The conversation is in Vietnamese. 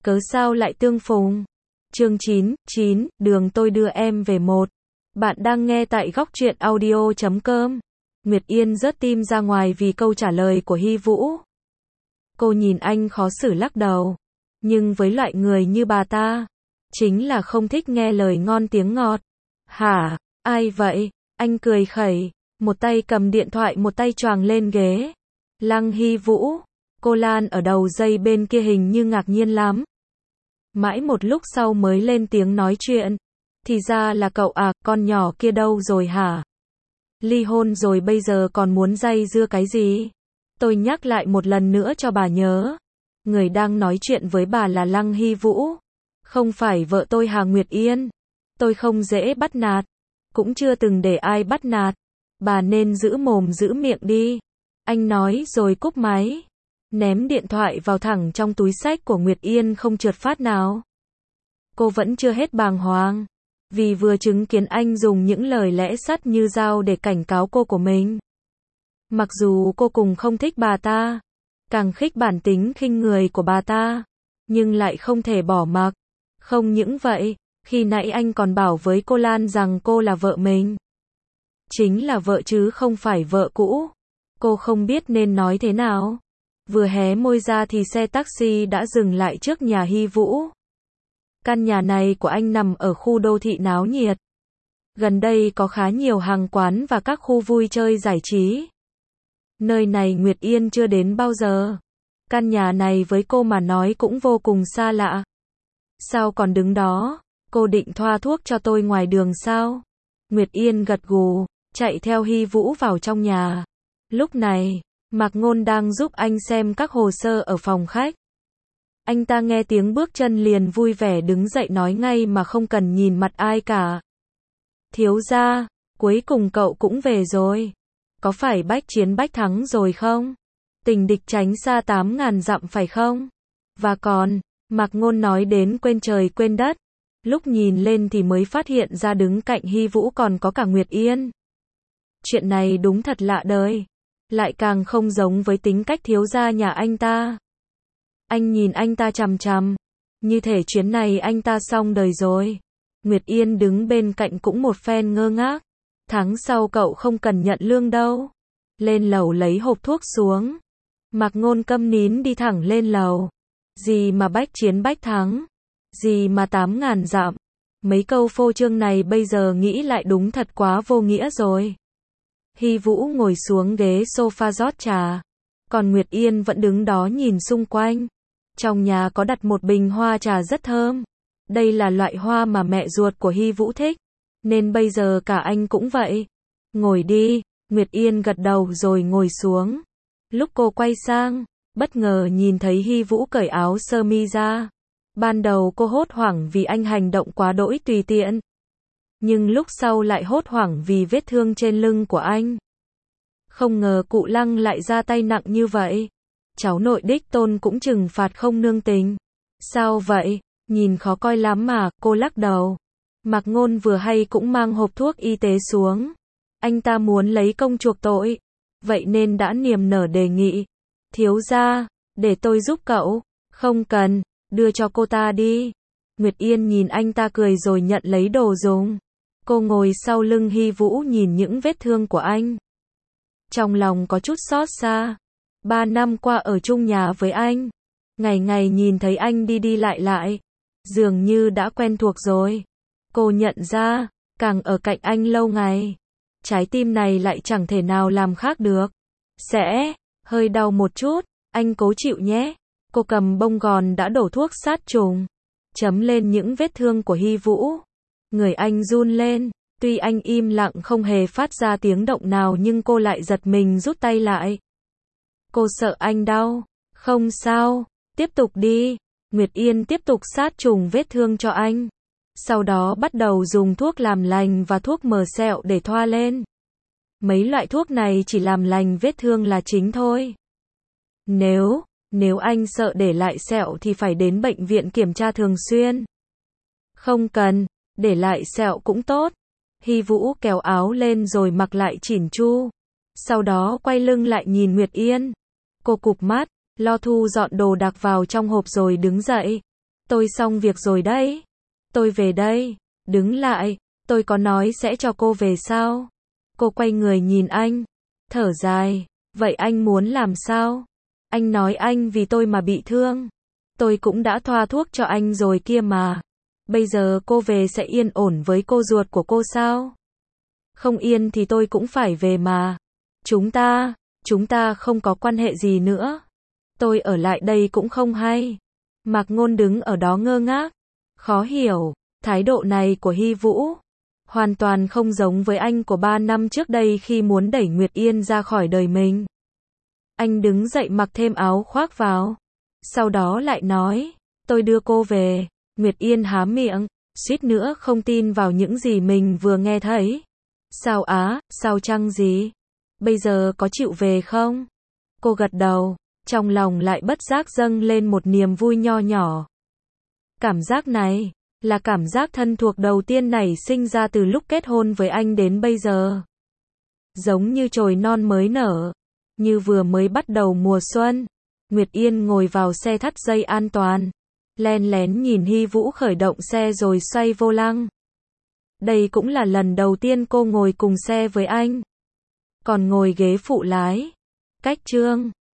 cớ sao lại tương phùng. Chương 9, đường tôi đưa em về một. Bạn đang nghe tại góc truyện audio.com. Nguyệt Yên rớt tim ra ngoài vì câu trả lời của Hy Vũ. Cô nhìn anh khó xử lắc đầu. Nhưng với loại người như bà ta, chính là không thích nghe lời ngon tiếng ngọt. Hả, ai vậy? Anh cười khẩy, một tay cầm điện thoại một tay choàng lên ghế. Lăng Hy Vũ, cô Lan ở đầu dây bên kia hình như ngạc nhiên lắm. Mãi một lúc sau mới lên tiếng nói chuyện. Thì ra là cậu à, con nhỏ kia đâu rồi hả? Ly hôn rồi bây giờ còn muốn dây dưa cái gì? Tôi nhắc lại một lần nữa cho bà nhớ. Người đang nói chuyện với bà là Lăng Hy Vũ. Không phải vợ tôi Hà Nguyệt Yên. Tôi không dễ bắt nạt. Cũng chưa từng để ai bắt nạt. Bà nên giữ mồm giữ miệng đi. Anh nói rồi cúp máy. Ném điện thoại vào thẳng trong túi xách của Nguyệt Yên không trượt phát nào. Cô vẫn chưa hết bàng hoàng. Vì vừa chứng kiến anh dùng những lời lẽ sắt như dao để cảnh cáo cô của mình. Mặc dù cô cùng không thích bà ta, càng khích bản tính khinh người của bà ta, nhưng lại không thể bỏ mặc. Không những vậy, khi nãy anh còn bảo với cô Lan rằng cô là vợ mình. Chính là vợ chứ không phải vợ cũ. Cô không biết nên nói thế nào. Vừa hé môi ra thì xe taxi đã dừng lại trước nhà Hy Vũ. Căn nhà này của anh nằm ở khu đô thị náo nhiệt. Gần đây có khá nhiều hàng quán và các khu vui chơi giải trí. Nơi này Nguyệt Yên chưa đến bao giờ. Căn nhà này với cô mà nói cũng vô cùng xa lạ. Sao còn đứng đó? Cô định thoa thuốc cho tôi ngoài đường sao? Nguyệt Yên gật gù, chạy theo Hy Vũ vào trong nhà. Lúc này, Mạc Ngôn đang giúp anh xem các hồ sơ ở phòng khách. Anh ta nghe tiếng bước chân liền vui vẻ đứng dậy nói ngay mà không cần nhìn mặt ai cả. Thiếu gia, cuối cùng cậu cũng về rồi. Có phải bách chiến bách thắng rồi không? Tình địch tránh xa 8.000 dặm phải không? Và còn, Mạc Ngôn nói đến quên trời quên đất. Lúc nhìn lên thì mới phát hiện ra đứng cạnh Hy Vũ còn có cả Nguyệt Yên. Chuyện này đúng thật lạ đời. Lại càng không giống với tính cách thiếu gia nhà anh ta. Anh nhìn anh ta chằm chằm. Như thể chuyến này anh ta xong đời rồi. Nguyệt Yên đứng bên cạnh cũng một phen ngơ ngác. Tháng sau cậu không cần nhận lương đâu. Lên lầu lấy hộp thuốc xuống. Mạc Ngôn câm nín đi thẳng lên lầu. Gì mà bách chiến bách thắng. Gì mà 8.000 dặm. Mấy câu phô trương này bây giờ nghĩ lại đúng thật quá vô nghĩa rồi. Hy Vũ ngồi xuống ghế sofa rót trà. Còn Nguyệt Yên vẫn đứng đó nhìn xung quanh. Trong nhà có đặt một bình hoa trà rất thơm. Đây là loại hoa mà mẹ ruột của Hy Vũ thích. Nên bây giờ cả anh cũng vậy. Ngồi đi. Nguyệt Yên gật đầu rồi ngồi xuống. Lúc cô quay sang, bất ngờ nhìn thấy Hy Vũ cởi áo sơ mi ra. Ban đầu cô hốt hoảng vì anh hành động quá đỗi tùy tiện. Nhưng lúc sau lại hốt hoảng vì vết thương trên lưng của anh. Không ngờ cụ Lăng lại ra tay nặng như vậy. Cháu nội đích tôn cũng trừng phạt không nương tình. Sao vậy? Nhìn khó coi lắm mà, cô lắc đầu. Mạc Ngôn vừa hay cũng mang hộp thuốc y tế xuống. Anh ta muốn lấy công chuộc tội. Vậy nên đã niềm nở đề nghị. Thiếu gia, để tôi giúp cậu. Không cần, đưa cho cô ta đi. Nguyệt Yên nhìn anh ta cười rồi nhận lấy đồ dùng. Cô ngồi sau lưng Hy Vũ nhìn những vết thương của anh. Trong lòng có chút xót xa. 3 năm qua ở chung nhà với anh. Ngày ngày nhìn thấy anh đi đi lại lại. Dường như đã quen thuộc rồi. Cô nhận ra, càng ở cạnh anh lâu ngày. Trái tim này lại chẳng thể nào làm khác được. Sẽ, hơi đau một chút, anh cố chịu nhé. Cô cầm bông gòn đã đổ thuốc sát trùng. Chấm lên những vết thương của Hy Vũ. Người anh run lên. Tuy anh im lặng không hề phát ra tiếng động nào nhưng cô lại giật mình rút tay lại. Cô sợ anh đau. Không sao, tiếp tục đi. Nguyệt Yên tiếp tục sát trùng vết thương cho anh. Sau đó bắt đầu dùng thuốc làm lành và thuốc mờ sẹo để thoa lên. Mấy loại thuốc này chỉ làm lành vết thương là chính thôi. Nếu anh sợ để lại sẹo thì phải đến bệnh viện kiểm tra thường xuyên. Không cần, để lại sẹo cũng tốt. Hy Vũ kéo áo lên rồi mặc lại chỉn chu. Sau đó quay lưng lại nhìn Nguyệt Yên. Cô cụp mắt, lo thu dọn đồ đạc vào trong hộp rồi đứng dậy. Tôi xong việc rồi đấy. Tôi về đây. Đứng lại, tôi có nói sẽ cho cô về sao? Cô quay người nhìn anh, thở dài, vậy anh muốn làm sao? Anh nói anh vì tôi mà bị thương. Tôi cũng đã thoa thuốc cho anh rồi kia mà. Bây giờ cô về sẽ yên ổn với cô ruột của cô sao? Không yên thì tôi cũng phải về mà. Chúng ta không có quan hệ gì nữa. Tôi ở lại đây cũng không hay. Mạc Ngôn đứng ở đó ngơ ngác, khó hiểu, thái độ này của Hy Vũ hoàn toàn không giống với anh của 3 năm trước đây khi muốn đẩy Nguyệt Yên ra khỏi đời mình. Anh đứng dậy mặc thêm áo khoác vào, sau đó lại nói, tôi đưa cô về. Nguyệt Yên há miệng, suýt nữa không tin vào những gì mình vừa nghe thấy. Sao á, sao chăng gì? Bây giờ có chịu về không? Cô gật đầu, trong lòng lại bất giác dâng lên một niềm vui nho nhỏ. Cảm giác này là cảm giác thân thuộc đầu tiên nảy sinh ra từ lúc kết hôn với anh đến bây giờ. Giống như chồi non mới nở, như vừa mới bắt đầu mùa xuân. Nguyệt Yên ngồi vào xe thắt dây an toàn, len lén nhìn Hy Vũ khởi động xe rồi xoay vô lăng. Đây cũng là lần đầu tiên cô ngồi cùng xe với anh, còn ngồi ghế phụ lái. Cách Trương